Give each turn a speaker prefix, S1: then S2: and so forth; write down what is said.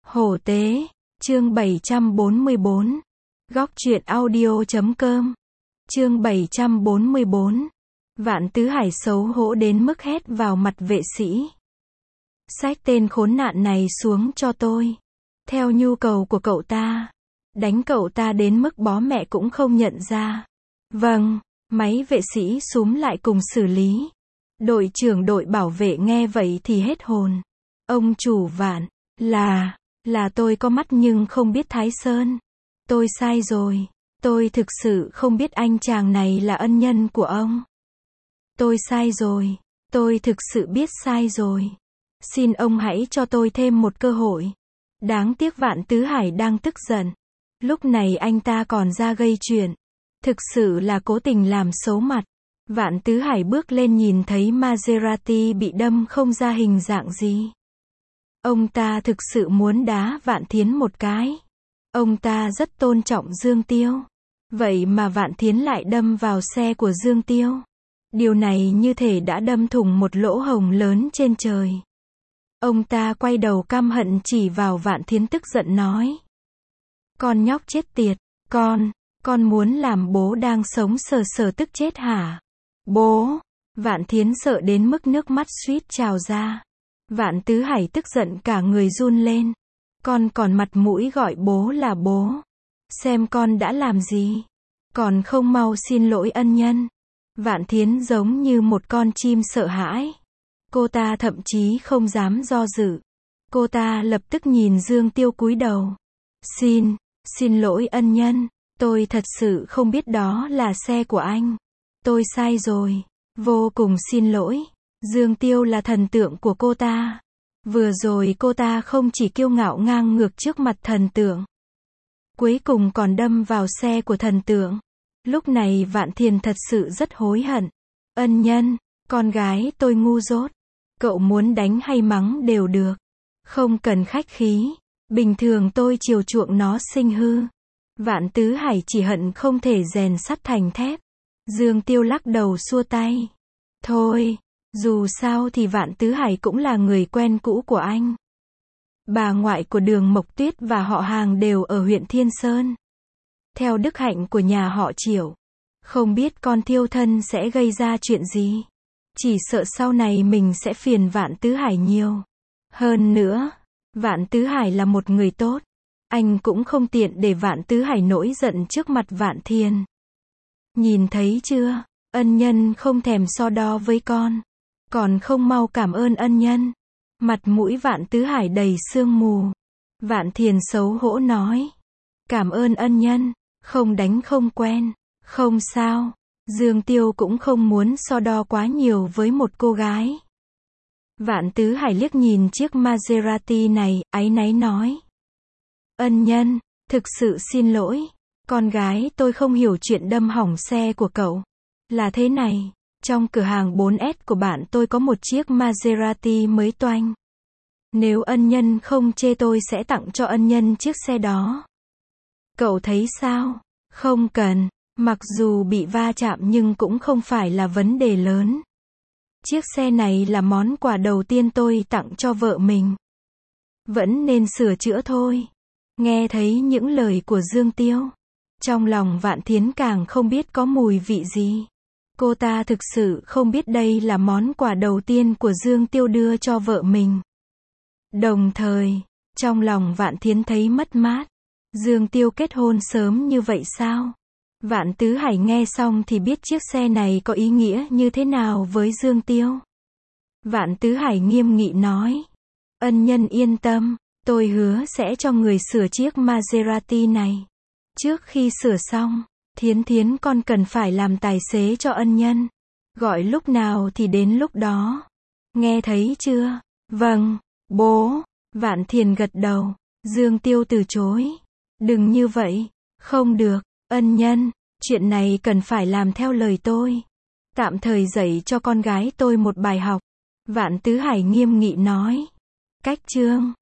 S1: Hổ tế, chương 744. Góc truyện audio.com. Chương 744. Vạn Tứ Hải xấu hổ đến mức hét vào mặt vệ sĩ. Xách tên khốn nạn này xuống cho tôi. Theo nhu cầu của cậu ta. Đánh cậu ta đến mức bó mẹ cũng không nhận ra. Vâng, máy vệ sĩ xúm lại cùng xử lý. Đội trưởng đội bảo vệ nghe vậy thì hết hồn. Ông chủ Vạn, là tôi có mắt nhưng không biết Thái Sơn. Tôi sai rồi. Tôi thực sự không biết anh chàng này là ân nhân của ông. Tôi sai rồi. Tôi thực sự biết sai rồi. Xin ông hãy cho tôi thêm một cơ hội. Đáng tiếc Vạn Tứ Hải đang tức giận. Lúc này anh ta còn ra gây chuyện. Thực sự là cố tình làm xấu mặt. Vạn Tứ Hải bước lên nhìn thấy Maserati bị đâm không ra hình dạng gì. Ông ta thực sự muốn đá Vạn Thiến một cái. Ông ta rất tôn trọng Dương Tiêu. Vậy mà Vạn Thiến lại đâm vào xe của Dương Tiêu. Điều này như thể đã đâm thủng một lỗ hổng lớn trên trời. Ông ta quay đầu căm hận chỉ vào Vạn Thiến tức giận nói. Con nhóc chết tiệt, con muốn làm bố đang sống sờ sờ tức chết hả? Bố! Vạn Thiến sợ đến mức nước mắt suýt trào ra. Vạn Tứ Hải tức giận cả người run lên. Con còn mặt mũi gọi bố là bố. Xem con đã làm gì. Còn không mau xin lỗi ân nhân. Vạn Thiến giống như một con chim sợ hãi. Cô ta thậm chí không dám do dự. Cô ta lập tức nhìn Dương Tiêu cúi đầu. Xin lỗi ân nhân. Tôi thật sự không biết đó là xe của anh. Tôi sai rồi. Vô cùng xin lỗi. Dương Tiêu là thần tượng của cô ta. Vừa rồi cô ta không chỉ kiêu ngạo ngang ngược trước mặt thần tượng. Cuối cùng còn đâm vào xe của thần tượng. Lúc này Vạn Thiền thật sự rất hối hận. Ân nhân, con gái tôi ngu dốt. Cậu muốn đánh hay mắng đều được. Không cần khách khí. Bình thường tôi chiều chuộng nó sinh hư. Vạn Tứ Hải chỉ hận không thể rèn sắt thành thép. Dương Tiêu lắc đầu xua tay. Thôi, dù sao thì Vạn Tứ Hải cũng là người quen cũ của anh. Bà ngoại của Đường Mộc Tuyết và họ hàng đều ở huyện Thiên Sơn. Theo đức hạnh của nhà họ Triệu, không biết con thiêu thân sẽ gây ra chuyện gì. Chỉ sợ sau này mình sẽ phiền Vạn Tứ Hải nhiều. Hơn nữa, Vạn Tứ Hải là một người tốt. Anh cũng không tiện để Vạn Tứ Hải nổi giận trước mặt Vạn Thiền. Nhìn thấy chưa, ân nhân không thèm so đo với con. Còn không mau cảm ơn ân nhân. Mặt mũi Vạn Tứ Hải đầy sương mù. Vạn Thiền xấu hổ nói. Cảm ơn ân nhân, không đánh không quen. Không sao, Dương Tiêu cũng không muốn so đo quá nhiều với một cô gái. Vạn Tứ Hải liếc nhìn chiếc Maserati này, áy náy nói. Ân nhân, thực sự xin lỗi. Con gái tôi không hiểu chuyện đâm hỏng xe của cậu. Là thế này, trong cửa hàng 4S của bạn tôi có một chiếc Maserati mới toanh. Nếu ân nhân không chê tôi sẽ tặng cho ân nhân chiếc xe đó. Cậu thấy sao? Không cần, mặc dù bị va chạm nhưng cũng không phải là vấn đề lớn. Chiếc xe này là món quà đầu tiên tôi tặng cho vợ mình. Vẫn nên sửa chữa thôi. Nghe thấy những lời của Dương Tiêu. Trong lòng Vạn Thiến càng không biết có mùi vị gì. Cô ta thực sự không biết đây là món quà đầu tiên của Dương Tiêu đưa cho vợ mình. Đồng thời, trong lòng Vạn Thiến thấy mất mát. Dương Tiêu kết hôn sớm như vậy sao? Vạn Tứ Hải nghe xong thì biết chiếc xe này có ý nghĩa như thế nào với Dương Tiêu. Vạn Tứ Hải nghiêm nghị nói. Ân nhân yên tâm, tôi hứa sẽ cho người sửa chiếc Maserati này. Trước khi sửa xong, Thiến con cần phải làm tài xế cho ân nhân. Gọi lúc nào thì đến lúc đó. Nghe thấy chưa? Vâng, bố. Vạn Thiền gật đầu. Dương Tiêu từ chối. Đừng như vậy. Không được, ân nhân. Chuyện này cần phải làm theo lời tôi. Tạm thời dạy cho con gái tôi một bài học. Vạn Tứ Hải nghiêm nghị nói. Cách chương.